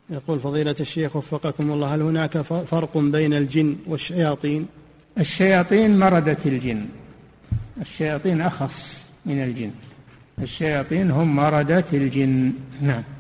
يقول فضيلة الشيخ وفقكم الله، هل هناك فرق بين الجن والشياطين؟ الشياطين مردة الجن، الشياطين أخص من الجن، الشياطين هم مردة الجن. نعم.